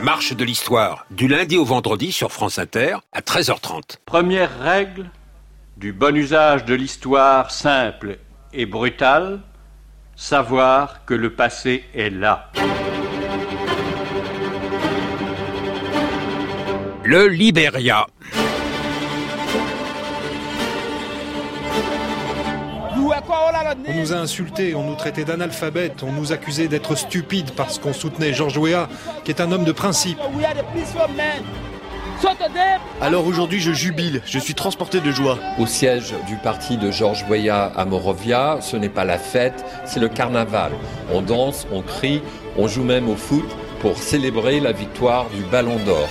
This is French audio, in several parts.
marche de l'histoire, du lundi au vendredi sur France Inter à 13h30. Première règle du bon usage de l'histoire simple et brutale, savoir que le passé est là. Le Libéria. On nous a insultés, on nous traitait d'analphabètes, on nous accusait d'être stupides parce qu'on soutenait George Weah, qui est un homme de principe. Alors aujourd'hui je jubile, je suis transporté de joie. Au siège du parti de George Weah à Morovia, ce n'est pas la fête, c'est le carnaval. On danse, on crie, on joue même au foot pour célébrer la victoire du Ballon d'Or.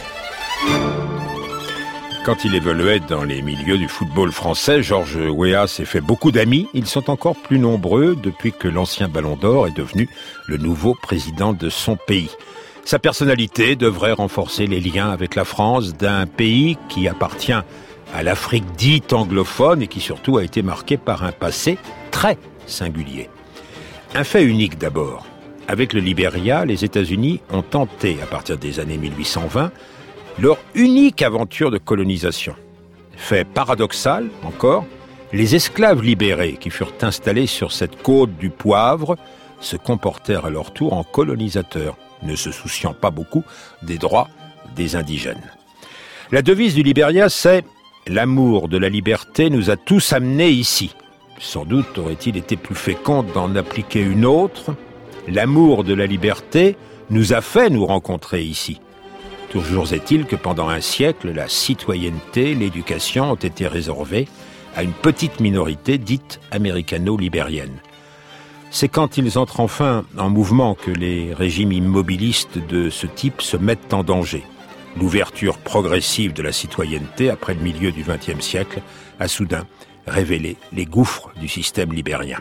Quand il évoluait dans les milieux du football français, George Weah s'est fait beaucoup d'amis. Ils sont encore plus nombreux depuis que l'ancien Ballon d'Or est devenu le nouveau président de son pays. Sa personnalité devrait renforcer les liens avec la France, d'un pays qui appartient à l'Afrique dite anglophone et qui surtout a été marqué par un passé très singulier. Un fait unique d'abord. Avec le Libéria, les États-Unis ont tenté, à partir des années 1820, leur unique aventure de colonisation. Fait paradoxal, encore, les esclaves libérés qui furent installés sur cette côte du Poivre se comportèrent à leur tour en colonisateurs, ne se souciant pas beaucoup des droits des indigènes. La devise du Libéria, c'est « L'amour de la liberté nous a tous amenés ici ». Sans doute aurait-il été plus fécond d'en appliquer une autre. « L'amour de la liberté nous a fait nous rencontrer ici ». Toujours est-il que pendant un siècle, la citoyenneté, l'éducation ont été réservées à une petite minorité dite américano-libérienne. C'est quand ils entrent enfin en mouvement que les régimes immobilistes de ce type se mettent en danger. L'ouverture progressive de la citoyenneté après le milieu du XXe siècle a soudain révélé les gouffres du système libérien.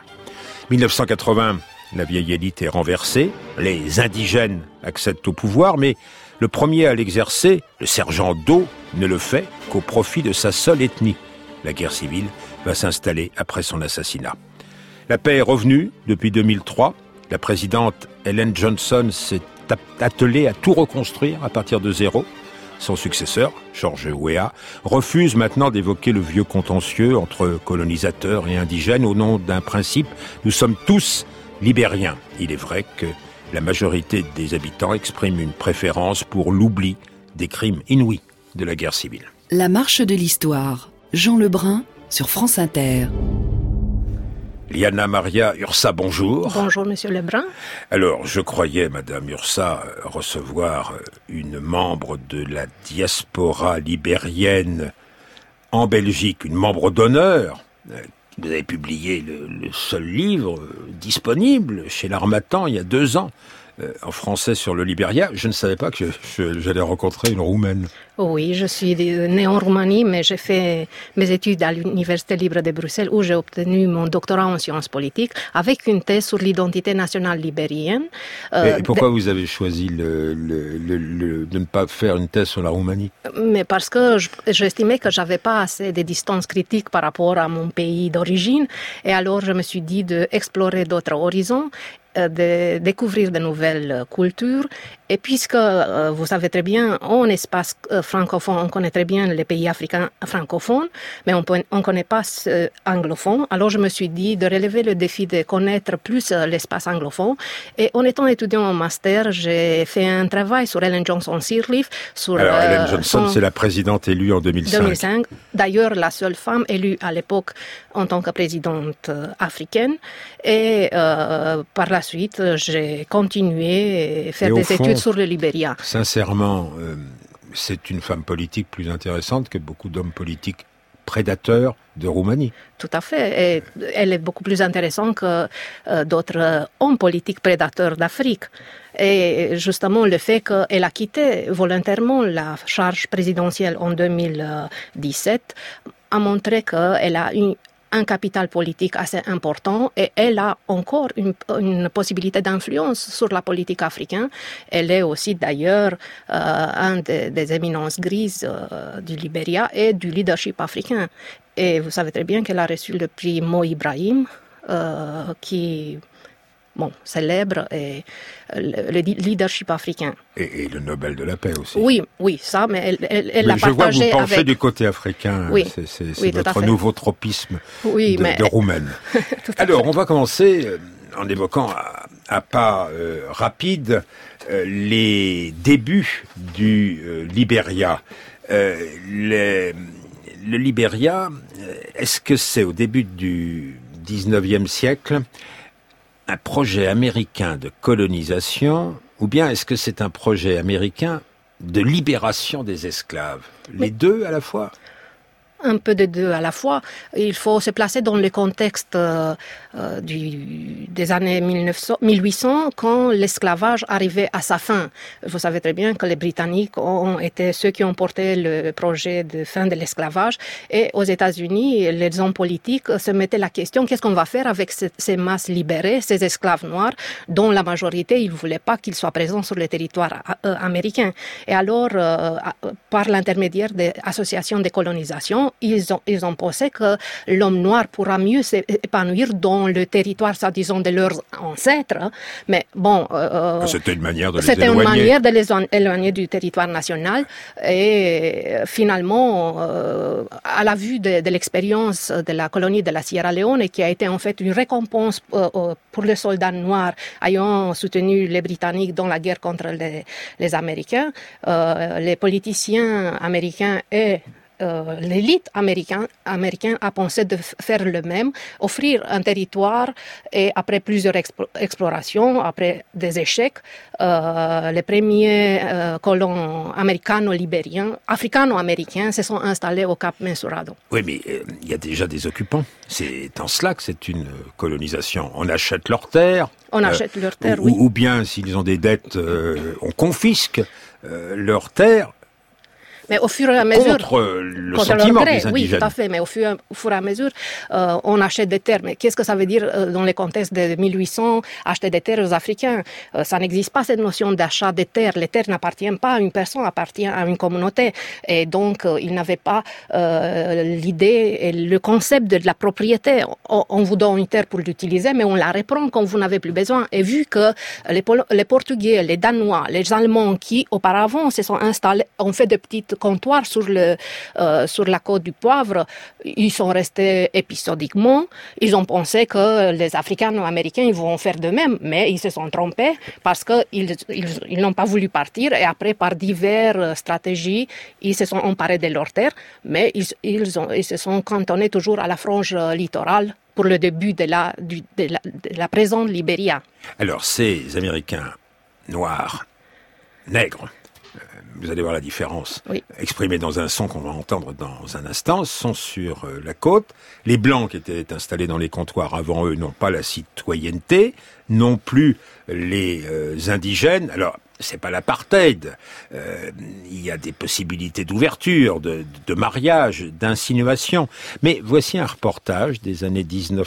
1980, la vieille élite est renversée, les indigènes accèdent au pouvoir, mais le premier à l'exercer, le sergent d'eau, ne le fait qu'au profit de sa seule ethnie. La guerre civile va s'installer après son assassinat. La paix est revenue depuis 2003. La présidente Ellen Johnson s'est attelée à tout reconstruire à partir de zéro. Son successeur, George Weah, refuse maintenant d'évoquer le vieux contentieux entre colonisateurs et indigènes au nom d'un principe. Nous sommes tous libériens. Il est vrai que la majorité des habitants exprime une préférence pour l'oubli des crimes inouïs de la guerre civile. La marche de l'histoire. Jean Lebrun sur France Inter. Liana Maria Ursa, bonjour. Bonjour, monsieur Lebrun. Alors, je croyais, madame Ursa, recevoir une membre de la diaspora libérienne en Belgique, une membre d'honneur. Vous avez publié le seul livre disponible chez l'Harmattan il y a 2 ans, en français sur le Libéria. Je ne savais pas que j'allais rencontrer une Roumaine. Oui, je suis née en Roumanie, mais j'ai fait mes études à l'Université libre de Bruxelles où j'ai obtenu mon doctorat en sciences politiques avec une thèse sur l'identité nationale libérienne. Et pourquoi vous avez choisi de ne pas faire une thèse sur la Roumanie? Mais parce que j'estimais que j'avais pas assez de distance critique par rapport à mon pays d'origine, et alors je me suis dit d'explorer d'autres horizons, de découvrir de nouvelles cultures. Et puisque, vous savez très bien, en espace francophone, on connaît très bien les pays africains francophones, mais on ne connaît pas anglophone. Alors je me suis dit de relever le défi de connaître plus l'espace anglophone. Et en étant étudiant en master, j'ai fait un travail sur Ellen Johnson Sirleaf. Alors Ellen Johnson, c'est la présidente élue en 2005. D'ailleurs, la seule femme élue à l'époque en tant que présidente africaine. Et par la suite, j'ai continué à faire des études sur le Libéria. Sincèrement, c'est une femme politique plus intéressante que beaucoup d'hommes politiques prédateurs de Roumanie. Tout à fait. Et elle est beaucoup plus intéressante que d'autres hommes politiques prédateurs d'Afrique. Et justement, le fait qu'elle a quitté volontairement la charge présidentielle en 2017 a montré qu'elle a un capital politique assez important et elle a encore une possibilité d'influence sur la politique africaine. Elle est aussi d'ailleurs un des éminences grises du Libéria et du leadership africain. Et vous savez très bien qu'elle a reçu le prix Mo Ibrahim, qui célèbre et le leadership africain. Et le Nobel de la paix aussi. Oui, ça, mais elle l'a partagé avec... Je vois que vous penchez du côté africain. Oui, c'est votre nouveau tropisme de Roumaine. Alors, on va commencer en évoquant à pas rapide les débuts du Libéria. Le Libéria, est-ce que c'est au début du 19e siècle un projet américain de colonisation ou bien est-ce que c'est un projet américain de libération des esclaves? Les deux à la fois? Un peu des deux à la fois. Il faut se placer dans le contexte des années 1800 quand l'esclavage arrivait à sa fin. Vous savez très bien que les Britanniques ont été ceux qui ont porté le projet de fin de l'esclavage et aux États-Unis, les hommes politiques se mettaient la question qu'est-ce qu'on va faire avec ces masses libérées, ces esclaves noirs dont la majorité, ils ne voulaient pas qu'ils soient présents sur le territoire américain. Et alors, par l'intermédiaire des associations de colonisation, ils ont pensé que l'homme noir pourra mieux s'épanouir dans le territoire, disons, de leurs ancêtres. Mais bon... c'était une manière de les c'était éloigner. Une manière de les éloigner du territoire national. Et finalement, à la vue de l'expérience de la colonie de la Sierra Leone, qui a été en fait une récompense pour les soldats noirs ayant soutenu les Britanniques dans la guerre contre les Américains, les politiciens américains et l'élite américaine a pensé de faire le même, offrir un territoire et après plusieurs explorations, après des échecs, les premiers colons africano-américains se sont installés au Cap Mensurado. Oui, mais il y a déjà des occupants. C'est en cela que c'est une colonisation. On achète leurs terres. On achète leurs terres, oui. Ou bien, s'ils ont des dettes, on confisque leurs terres. Mais au fur et à mesure... Contre le sentiment des indigènes. Oui, tout à fait. Mais au fur et à mesure, on achète des terres. Mais qu'est-ce que ça veut dire dans le contexte de 1800, acheter des terres aux Africains? Ça n'existe pas, cette notion d'achat des terres. Les terres n'appartiennent pas à une personne, appartiennent à une communauté. Et donc, ils n'avaient pas l'idée et le concept de la propriété. On vous donne une terre pour l'utiliser, mais on la reprend quand vous n'avez plus besoin. Et vu que les Portugais, les Danois, les Allemands qui, auparavant, se sont installés, ont fait des petites comptoirs sur la côte du Poivre, ils sont restés épisodiquement. Ils ont pensé que les Africains-Américains ils vont faire de même, mais ils se sont trompés parce qu'ils n'ont pas voulu partir et après, par diverses stratégies, ils se sont emparés de leurs terres, mais ils se sont cantonnés toujours à la frange littorale pour le début de la présente Libéria. Alors, ces Américains noirs, nègres, vous allez voir la différence, oui, exprimée dans un son qu'on va entendre dans un instant, sont sur la côte. Les Blancs qui étaient installés dans les comptoirs avant eux n'ont pas la citoyenneté, non plus les indigènes. Alors, c'est pas l'apartheid. Il y a des possibilités d'ouverture, de mariage, d'insinuation. Mais voici un reportage des années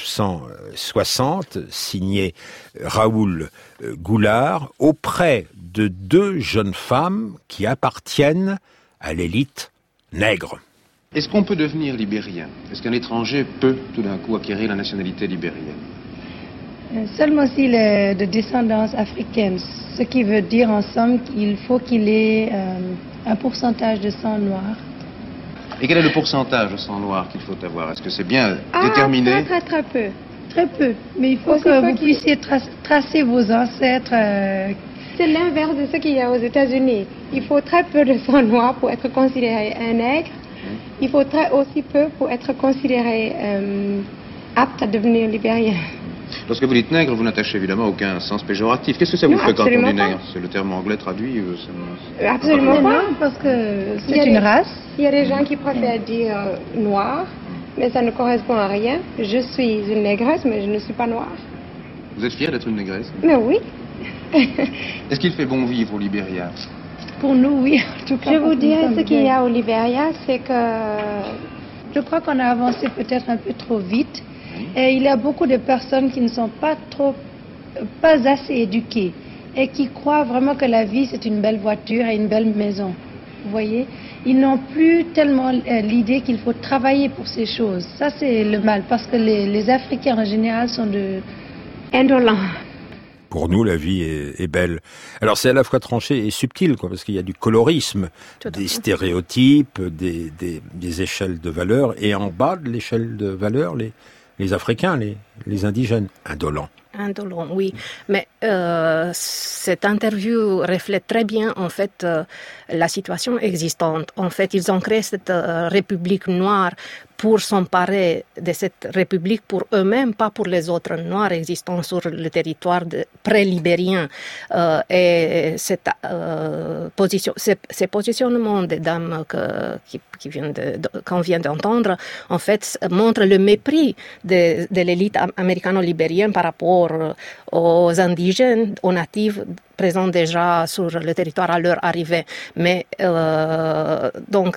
1960, signé Raoul Goulard, auprès de deux jeunes femmes qui appartiennent à l'élite nègre. Est-ce qu'on peut devenir libérien? Est-ce qu'un étranger peut tout d'un coup acquérir la nationalité libérienne? Seulement s'il est de descendance africaine, ce qui veut dire en somme qu'il faut qu'il ait un pourcentage de sang noir. Et quel est le pourcentage de sang noir qu'il faut avoir? Est-ce que c'est bien déterminé? Très peu. Très peu. Mais il faut que vous puissiez tracer vos ancêtres. C'est l'inverse de ce qu'il y a aux États-Unis. Il faut très peu de sang noir pour être considéré un nègre. Il faut aussi peu pour être considéré apte à devenir libérien. Lorsque vous dites nègre, vous n'attachez évidemment aucun sens péjoratif. Qu'est-ce que ça vous fait quand on dit nègre? C'est le terme anglais traduit Absolument pas. Parce que c'est une race. Il y a des gens qui préfèrent dire noir, mais ça ne correspond à rien. Je suis une négresse, mais je ne suis pas noire. Vous êtes fière d'être une négresse? Mais oui. Est-ce qu'il fait bon vivre au Libéria? Pour nous, oui. En tout cas, je vous dirais ce qu'il y a au Libéria, c'est que... Je crois qu'on a avancé peut-être un peu trop vite. Et il y a beaucoup de personnes qui ne sont pas assez éduquées et qui croient vraiment que la vie c'est une belle voiture et une belle maison. Vous voyez, ils n'ont plus tellement l'idée qu'il faut travailler pour ces choses. Ça c'est le mal parce que les Africains en général sont indolents. Pour nous, la vie est belle. Alors c'est à la fois tranché et subtil, quoi, parce qu'il y a du colorisme, des stéréotypes, des échelles de valeurs, et en bas de l'échelle de valeurs, les Africains, les indigènes, indolents. Indolent, oui. Mais cette interview reflète très bien, en fait, la situation existante. En fait, ils ont créé cette république noire pour s'emparer de cette république pour eux-mêmes, pas pour les autres noirs existants sur le territoire pré-libérien. Et cette ces positionnements des dames qu'on vient d'entendre, en fait, montrent le mépris de l'élite américano-libérienne par rapport aux indigènes, aux natifs présents déjà sur le territoire à leur arrivée. Mais donc,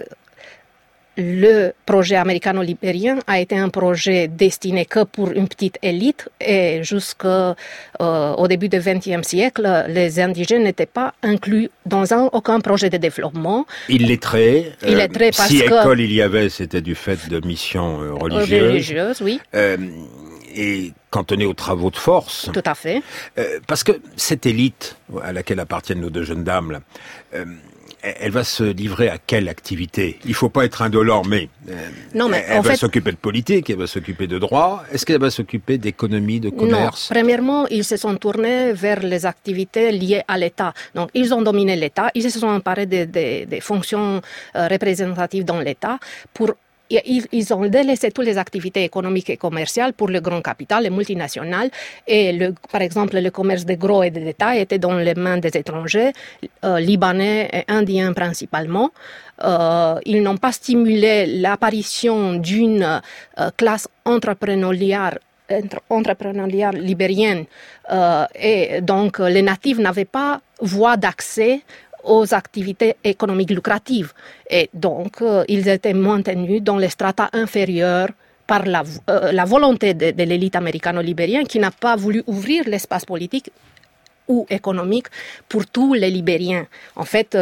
le projet américano-libérien a été un projet destiné que pour une petite élite et jusqu'au début du XXe siècle, les indigènes n'étaient pas inclus dans aucun projet de développement. Illettrés. Parce si que école il y avait, c'était du fait de missions religieuses. Oui. Et cantonnés aux travaux de force. Tout à fait. Parce que cette élite à laquelle appartiennent nos deux jeunes dames, là, elle va se livrer à quelle activité? Il faut pas être indolent, mais, elle va s'occuper de politique, elle va s'occuper de droit. Est-ce qu'elle va s'occuper d'économie, de commerce? Non. Premièrement, ils se sont tournés vers les activités liées à l'État. Donc, ils ont dominé l'État, ils se sont emparés des fonctions représentatives dans l'État pour ils ont délaissé toutes les activités économiques et commerciales pour le grand capital, les multinationales. Et par exemple, le commerce de gros et de détail était dans les mains des étrangers, libanais et indiens principalement. Ils n'ont pas stimulé l'apparition d'une classe entrepreneuriale libérienne. Et donc, les natifs n'avaient pas voie d'accès aux activités économiques lucratives. Et donc, ils étaient maintenus dans les strata inférieurs par la volonté de l'élite américano-libérienne qui n'a pas voulu ouvrir l'espace politique ou économique pour tous les Libériens. En fait,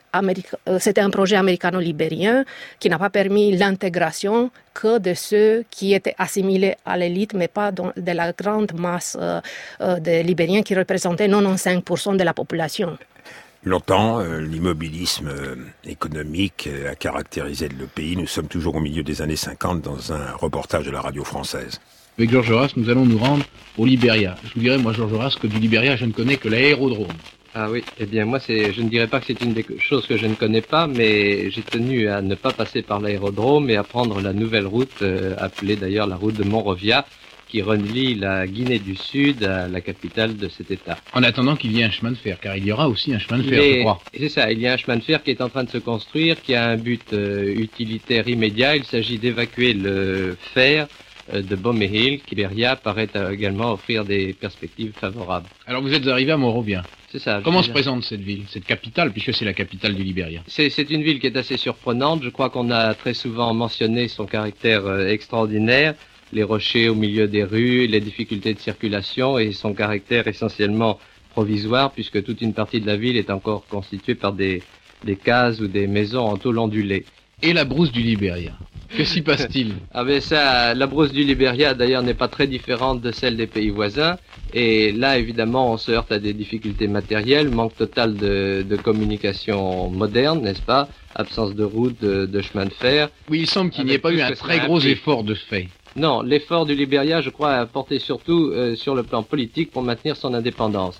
c'était un projet américano-libérien qui n'a pas permis l'intégration que de ceux qui étaient assimilés à l'élite, mais pas de la grande masse des Libériens qui représentaient 95% de la population. Longtemps, l'immobilisme économique a caractérisé le pays. Nous sommes toujours au milieu des années 50 dans un reportage de la radio française. Avec Georges Horace, nous allons nous rendre au Libéria. Je vous dirais, moi, Georges Horace, que du Libéria, je ne connais que l'aérodrome. Ah oui, eh bien moi, je ne dirais pas que c'est une des choses que je ne connais pas, mais j'ai tenu à ne pas passer par l'aérodrome et à prendre la nouvelle route, appelée d'ailleurs la route de Monrovia, qui relie la Guinée du Sud à la capitale de cet État. En attendant qu'il y ait un chemin de fer, car il y aura aussi un chemin de fer, je crois. C'est ça, il y a un chemin de fer qui est en train de se construire, qui a un but utilitaire immédiat. Il s'agit d'évacuer le fer de Boméhill, qui Libéria paraît également offrir des perspectives favorables. Alors vous êtes arrivé à Monrovia. C'est ça. Comment se présente cette ville, cette capitale, puisque c'est la capitale du Libéria? C'est une ville qui est assez surprenante. Je crois qu'on a très souvent mentionné son caractère extraordinaire. Les rochers au milieu des rues, les difficultés de circulation et son caractère essentiellement provisoire puisque toute une partie de la ville est encore constituée par des cases ou des maisons en tôle ondulée. Et la brousse du Libéria, que s'y passe-t-il? Ah ben ça, la brousse du Libéria d'ailleurs n'est pas très différente de celle des pays voisins et là évidemment on se heurte à des difficultés matérielles, manque total de communication moderne, n'est-ce pas? Absence de route, de chemin de fer. Oui, il semble qu'il n'y ait pas eu un très gros effort de fait. Non, l'effort du Libéria, je crois, a porté surtout sur le plan politique pour maintenir son indépendance.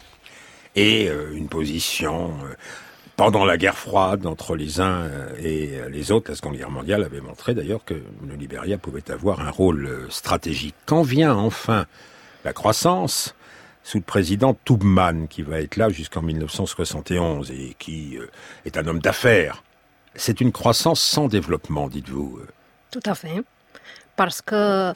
Et une position pendant la guerre froide entre les uns et les autres, la Seconde Guerre mondiale avait montré d'ailleurs que le Libéria pouvait avoir un rôle stratégique. Quand vient enfin la croissance sous le président Tubman, qui va être là jusqu'en 1971 et qui est un homme d'affaires, c'est une croissance sans développement, dites-vous. Tout à fait. Parce que,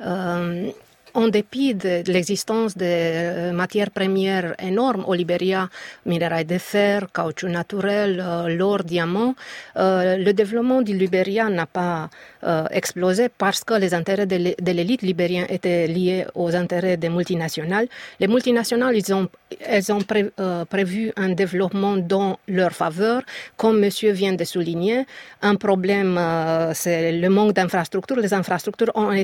en dépit de l'existence de matières premières énormes au Libéria, minerais de fer, caoutchouc naturel, l'or, diamant, le développement du Libéria n'a pas explosé parce que les intérêts de l'élite libérienne étaient liés aux intérêts des multinationales. Les multinationales, elles ont prévu un développement dans leur faveur. Comme monsieur vient de souligner, un problème, c'est le manque d'infrastructures. Les infrastructures ont été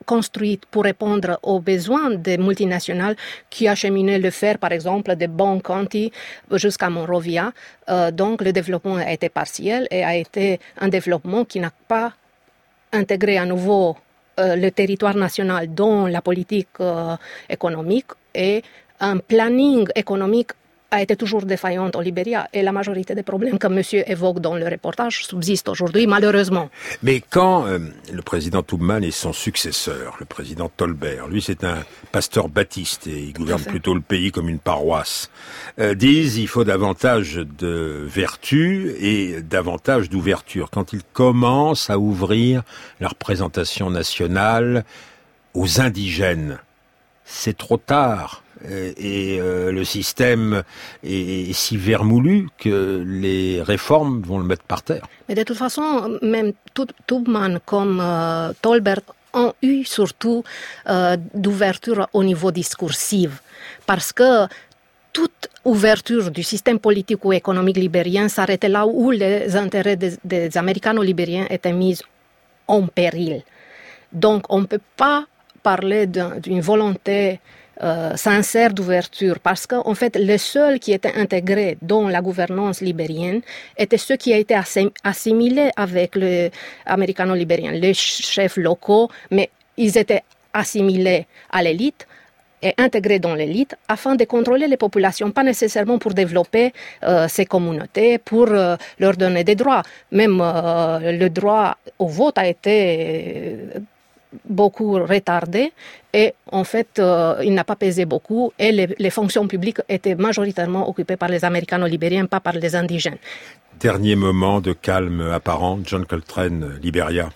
construite pour répondre aux besoins des multinationales qui achemiнаient le fer, par exemple, de Bon County jusqu'à Monrovia. Donc, le développement a été partiel et a été un développement qui n'a pas intégré à nouveau le territoire national dans la politique économique, et un planning économique a été toujours défaillante au Libéria, et la majorité des problèmes que monsieur évoque dans le reportage subsistent aujourd'hui, malheureusement. Mais quand le président Tubman et son successeur, le président Tolbert, lui c'est un pasteur baptiste et il gouverne plutôt le pays comme une paroisse, disent il faut davantage de vertu et davantage d'ouverture. Quand ils commencent à ouvrir la représentation nationale aux indigènes, c'est trop tard. Et le système est si vermoulu que les réformes vont le mettre par terre. Mais de toute façon, même Tubman comme Tolbert ont eu surtout d'ouverture au niveau discursif, parce que toute ouverture du système politique ou économique libérien s'arrêtait là où les intérêts des Américano-libériens étaient mis en péril. Donc on ne peut pas parler d'une volonté sincère d'ouverture, parce qu'en fait, les seuls qui étaient intégrés dans la gouvernance libérienne étaient ceux qui étaient assimilés avec les américano-libériens, les chefs locaux, mais ils étaient assimilés à l'élite et intégrés dans l'élite afin de contrôler les populations, pas nécessairement pour développer ces communautés, pour leur donner des droits. Même le droit au vote a été beaucoup retardé, et en fait il n'a pas pesé beaucoup, et les fonctions publiques étaient majoritairement occupées par les Américano-libériens, pas par les indigènes. Dernier moment de calme apparent, John Coltrane, Libéria.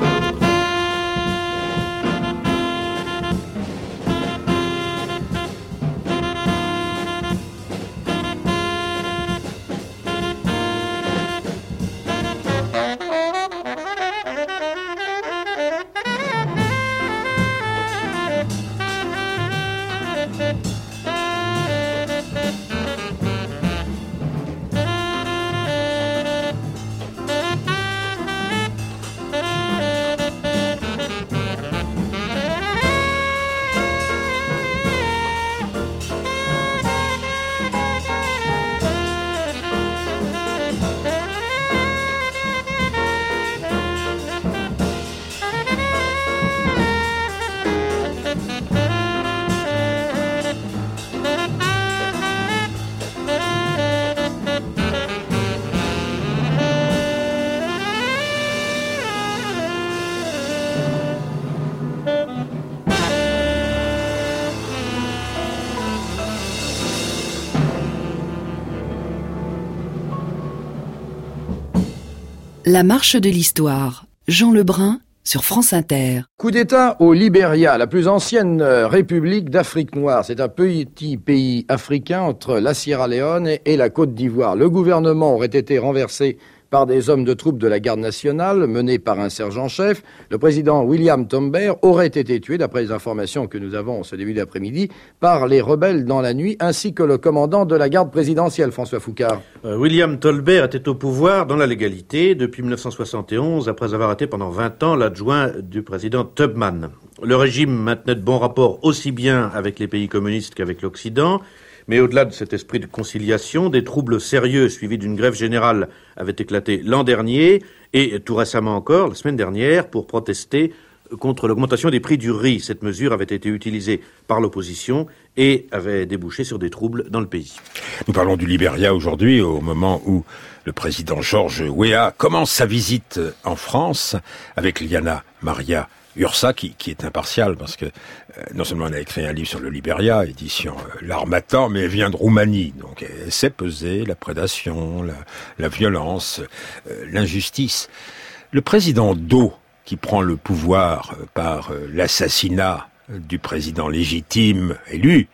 La marche de l'histoire. Jean Lebrun sur France Inter. Coup d'État au Libéria, la plus ancienne république d'Afrique noire. C'est un petit pays africain entre la Sierra Leone et la Côte d'Ivoire. Le gouvernement aurait été renversé par des hommes de troupes de la garde nationale, menés par un sergent-chef. Le président William Tolbert aurait été tué, d'après les informations que nous avons ce début d'après-midi, par les rebelles dans la nuit, ainsi que le commandant de la garde présidentielle, François Foucard. William Tolbert était au pouvoir dans la légalité depuis 1971, après avoir été pendant 20 ans l'adjoint du président Tubman. Le régime maintenait de bons rapports aussi bien avec les pays communistes qu'avec l'Occident. Mais au-delà de cet esprit de conciliation, des troubles sérieux suivis d'une grève générale avaient éclaté l'an dernier et tout récemment encore, la semaine dernière, pour protester contre l'augmentation des prix du riz. Cette mesure avait été utilisée par l'opposition et avait débouché sur des troubles dans le pays. Nous parlons du Libéria aujourd'hui, au moment où le président George Weah commence sa visite en France avec Liana Maria Ursa, qui est impartiale, parce que non seulement elle a écrit un livre sur le Libéria, édition L'Harmattan, mais elle vient de Roumanie, donc elle sait peser la prédation, la violence, l'injustice. Le président Do, qui prend le pouvoir par l'assassinat du président légitime élu,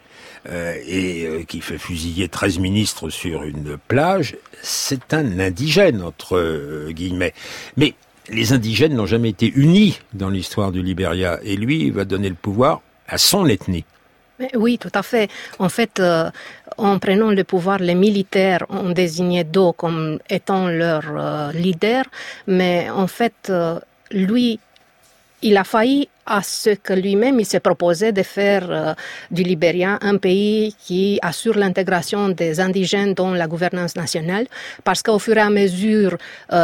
et qui fait fusiller 13 ministres sur une plage, c'est un indigène, entre guillemets. Mais les indigènes n'ont jamais été unis dans l'histoire du Libéria, et lui, il va donner le pouvoir à son ethnie. Oui, tout à fait. En fait, en prenant le pouvoir, les militaires ont désigné Do comme étant leur leader, mais en fait, lui, il a failli à ce que lui-même il s'est proposé de faire du Libéria un pays qui assure l'intégration des indigènes dans la gouvernance nationale, parce qu'au fur et à mesure,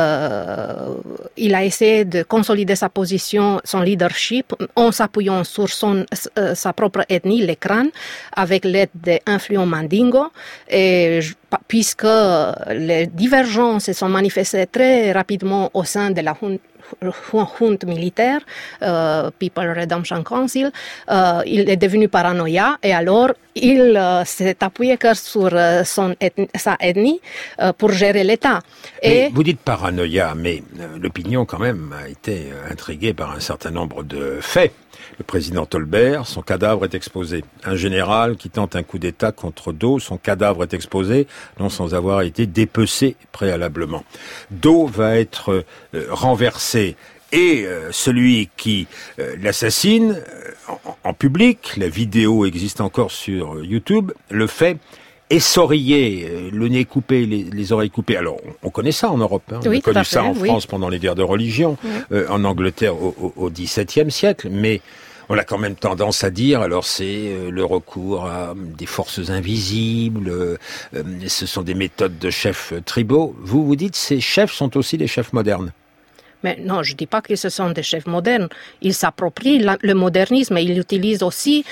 il a essayé de consolider sa position, son leadership, en s'appuyant sur sa propre ethnie, les Krans, avec l'aide des influents Mandingo, et puisque les divergences se sont manifestées très rapidement au sein de la junte militaire, People Redemption Council, il est devenu paranoïa et alors il s'est appuyé que sur sa ethnie pour gérer l'État. Et vous dites paranoïa, mais l'opinion quand même a été intriguée par un certain nombre de faits. Le président Tolbert, son cadavre est exposé. Un général qui tente un coup d'État contre Do, son cadavre est exposé, non sans avoir été dépecé préalablement. Do va être renversé. Et celui qui l'assassine en public, la vidéo existe encore sur YouTube, le fait essorillé, le nez coupé, les oreilles coupées. Alors, on connaît ça en Europe. Hein. Oui, on a connu ça en oui. France pendant les guerres de religion, en Angleterre au XVIIe siècle, mais on a quand même tendance à dire, alors c'est le recours à des forces invisibles, ce sont des méthodes de chefs tribaux. Vous dites ces chefs sont aussi des chefs modernes. Mais non, je ne dis pas que ce sont des chefs modernes. Ils s'approprient le modernisme et ils utilisent aussi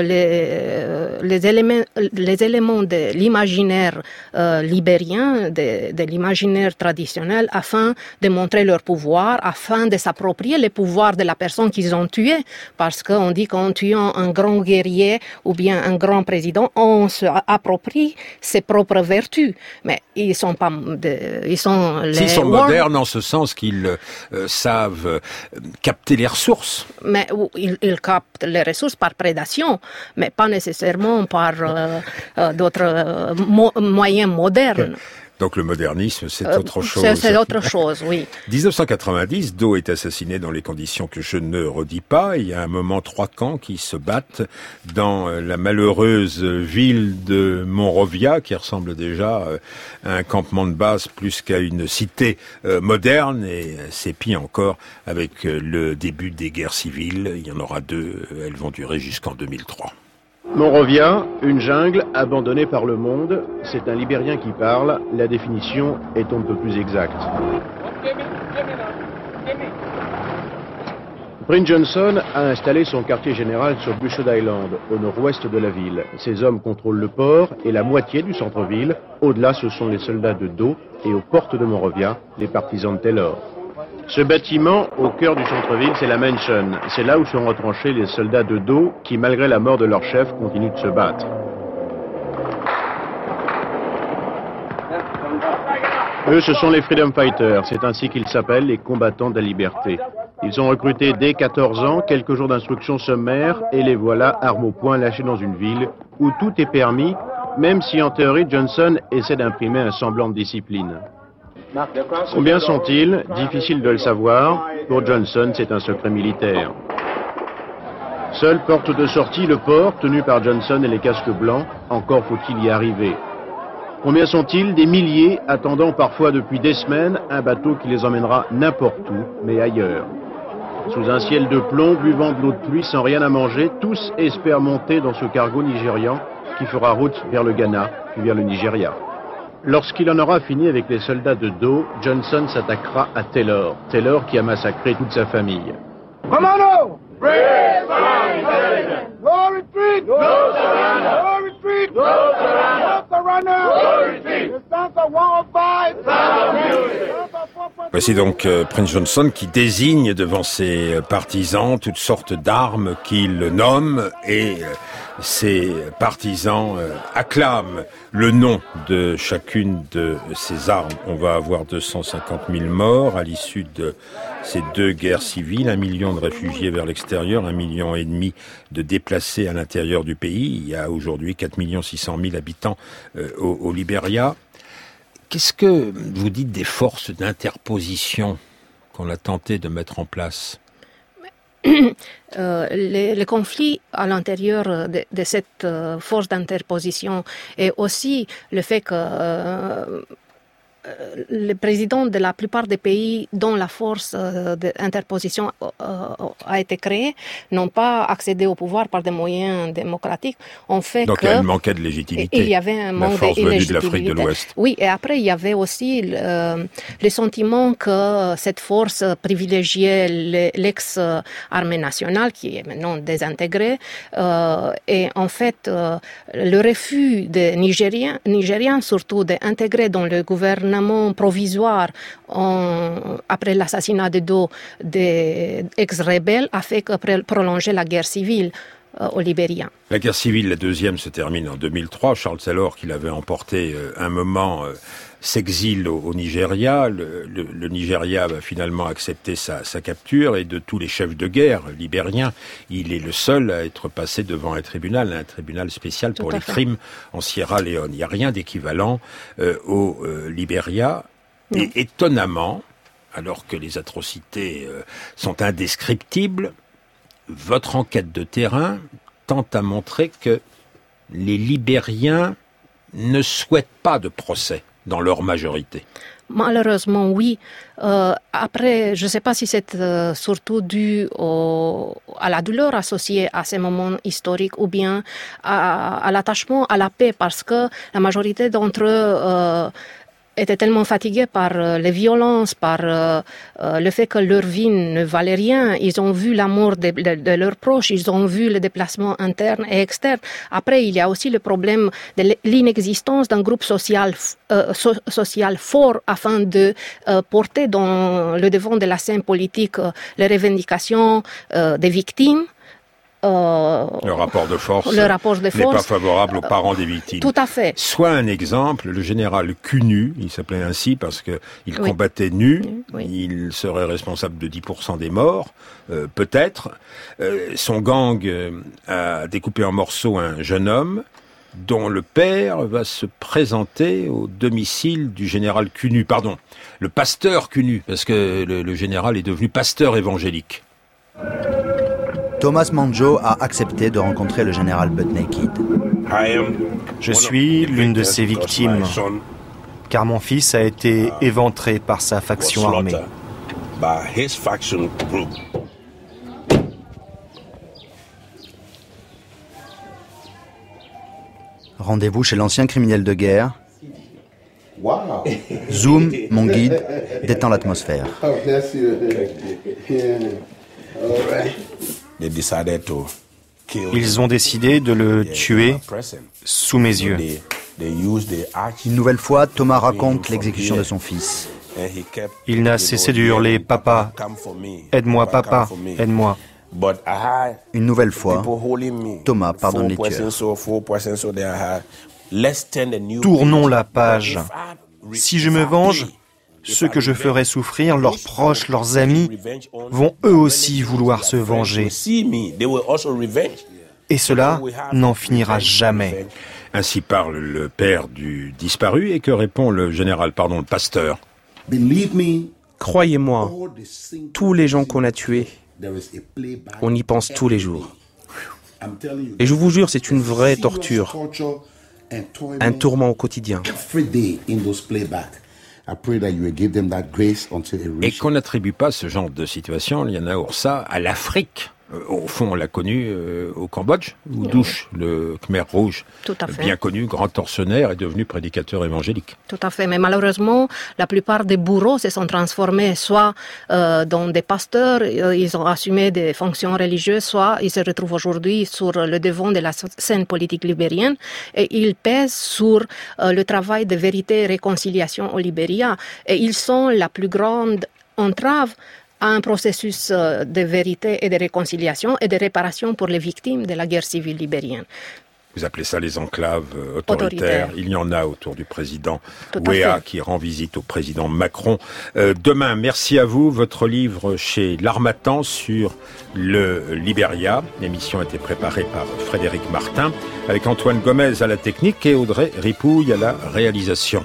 les éléments de l'imaginaire libérien, de l'imaginaire traditionnel, afin de montrer leur pouvoir, afin de s'approprier les pouvoirs de la personne qu'ils ont tuée. Parce qu'on dit qu'en tuant un grand guerrier ou bien un grand président, on se approprie ses propres vertus. Mais ils sont pas... Ils sont modernes en ce sens qu'ils... savent capter les ressources. Mais ils captent les ressources par prédation, mais pas nécessairement par d'autres moyens modernes. Donc le modernisme, c'est autre chose. C'est autre chose, oui. 1990, Do est assassiné dans les conditions que je ne redis pas. Il y a un moment 3 camps qui se battent dans la malheureuse ville de Monrovia, qui ressemble déjà à un campement de base plus qu'à une cité moderne. Et c'est pire encore avec le début des guerres civiles. Il y en aura 2, elles vont durer jusqu'en 2003. Monrovia, une jungle abandonnée par le monde, c'est un Libérien qui parle, la définition est un peu plus exacte. Prince Johnson a installé son quartier général sur Buford Island, au nord-ouest de la ville. Ses hommes contrôlent le port et la moitié du centre-ville. Au-delà, ce sont les soldats de Do et aux portes de Monrovia, les partisans de Taylor. Ce bâtiment, au cœur du centre-ville, c'est la Mansion. C'est là où sont retranchés les soldats de Do qui, malgré la mort de leur chef, continuent de se battre. Eux, ce sont les Freedom Fighters. C'est ainsi qu'ils s'appellent, les combattants de la liberté. Ils sont recrutés dès 14 ans, quelques jours d'instruction sommaire, et les voilà, armes au poing, lâchés dans une ville où tout est permis, même si en théorie Johnson essaie d'imprimer un semblant de discipline. Combien sont-ils? Difficile de le savoir. Pour Johnson, c'est un secret militaire. Seule porte de sortie, le port, tenu par Johnson et les casques blancs. Encore faut-il y arriver. Combien sont-ils? Des milliers, attendant parfois depuis des semaines un bateau qui les emmènera n'importe où, mais ailleurs. Sous un ciel de plomb, buvant de l'eau de pluie sans rien à manger, tous espèrent monter dans ce cargo nigérian qui fera route vers le Ghana, puis vers le Nigeria. Lorsqu'il en aura fini avec les soldats de Do, Johnson s'attaquera à Taylor. Taylor qui a massacré toute sa famille. Commando! No retreat! No surrender! No retreat! No surrender! No surrender! No retreat! The sons of 105! Sound music! Voici donc Prince Johnson qui désigne devant ses partisans toutes sortes d'armes qu'il nomme et ses partisans acclament le nom de chacune de ces armes. On va avoir 250 000 morts à l'issue de ces 2 guerres civiles, 1 million de réfugiés vers l'extérieur, 1,5 million de déplacés à l'intérieur du pays. Il y a aujourd'hui 4 600 000 habitants au Libéria. Qu'est-ce que vous dites des forces d'interposition qu'on a tenté de mettre en place? Les conflits à l'intérieur de cette force d'interposition et aussi le fait que le président de la plupart des pays dont la force d'interposition a été créée n'ont pas accédé au pouvoir par des moyens démocratiques. Donc il manquait de légitimité. Il y avait un manque de l'Afrique de l'Ouest. Oui, et après il y avait aussi le sentiment que cette force privilégiait l'ex-armée nationale qui est maintenant désintégrée. Et en fait, le refus des Nigériens surtout d'intégrer dans le gouvernement provisoire après l'assassinat de dos des ex-rebelles a fait prolonger la guerre civile au Libéria. La guerre civile, la deuxième, se termine en 2003. Charles Taylor, qui l'avait emporté un moment, s'exile au Nigeria. Le Nigeria va finalement accepter sa capture, et de tous les chefs de guerre libériens, il est le seul à être passé devant un tribunal spécial pour les crimes en Sierra Leone. Il n'y a rien d'équivalent au Libéria. Et étonnamment, alors que les atrocités sont indescriptibles, votre enquête de terrain tente à montrer que les Libériens ne souhaitent pas de procès dans leur majorité. Malheureusement, oui. Après, je ne sais pas si c'est surtout dû à la douleur associée à ces moments historiques ou bien à l'attachement à la paix, parce que la majorité d'entre eux étaient tellement fatigués par les violences, par le fait que leur vie ne valait rien. Ils ont vu la mort de leurs proches, ils ont vu le déplacement interne et externe. Après, il y a aussi le problème de l'inexistence d'un groupe social fort afin de porter dans le devant de la scène politique les revendications des victimes. Le rapport de force n'est pas favorable aux parents des victimes. Tout à fait. Soit un exemple, le général Kunu, il s'appelait ainsi parce qu'il combattait nu, il serait responsable de 10% des morts, peut-être. Son gang a découpé en morceaux un jeune homme dont le père va se présenter au domicile du général Kunu. Pardon, le pasteur Kunu, parce que le général est devenu pasteur évangélique. Thomas Manjo a accepté de rencontrer le général Butt Naked. Je suis l'une de ses victimes, car mon fils a été éventré par sa faction armée. Rendez-vous chez l'ancien criminel de guerre. Zoom, mon guide, détend l'atmosphère. Ils ont décidé de le tuer sous mes yeux. Une nouvelle fois, Thomas raconte l'exécution de son fils. Il n'a cessé de hurler « Papa, aide-moi, papa, aide-moi ». Une nouvelle fois, Thomas pardonne les tueurs. Tournons la page. Si je me venge, ceux que je ferai souffrir, leurs proches, leurs amis, vont eux aussi vouloir se venger. Et cela n'en finira jamais. Ainsi parle le père du disparu, et que répond le pasteur. Croyez-moi, tous les gens qu'on a tués, on y pense tous les jours. Et je vous jure, c'est une vraie torture, un tourment au quotidien. Et qu'on n'attribue pas ce genre de situation, Liana Oursa, à l'Afrique. Au fond, on l'a connu au Cambodge, où Douche, le Khmer rouge, bien connu, grand tortionnaire, est devenu prédicateur évangélique. Tout à fait, mais malheureusement, la plupart des bourreaux se sont transformés soit dans des pasteurs, ils ont assumé des fonctions religieuses, soit ils se retrouvent aujourd'hui sur le devant de la scène politique libérienne, et ils pèsent sur le travail de vérité et réconciliation au Libéria, et ils sont la plus grande entrave à un processus de vérité et de réconciliation et de réparation pour les victimes de la guerre civile libérienne. Vous appelez ça les enclaves autoritaires. Il y en a autour du président Weah qui rend visite au président Macron. Demain, merci à vous. Votre livre chez l'Harmattan sur le Libéria. L'émission a été préparée par Frédéric Martin avec Antoine Gomez à la technique et Audrey Ripouille à la réalisation.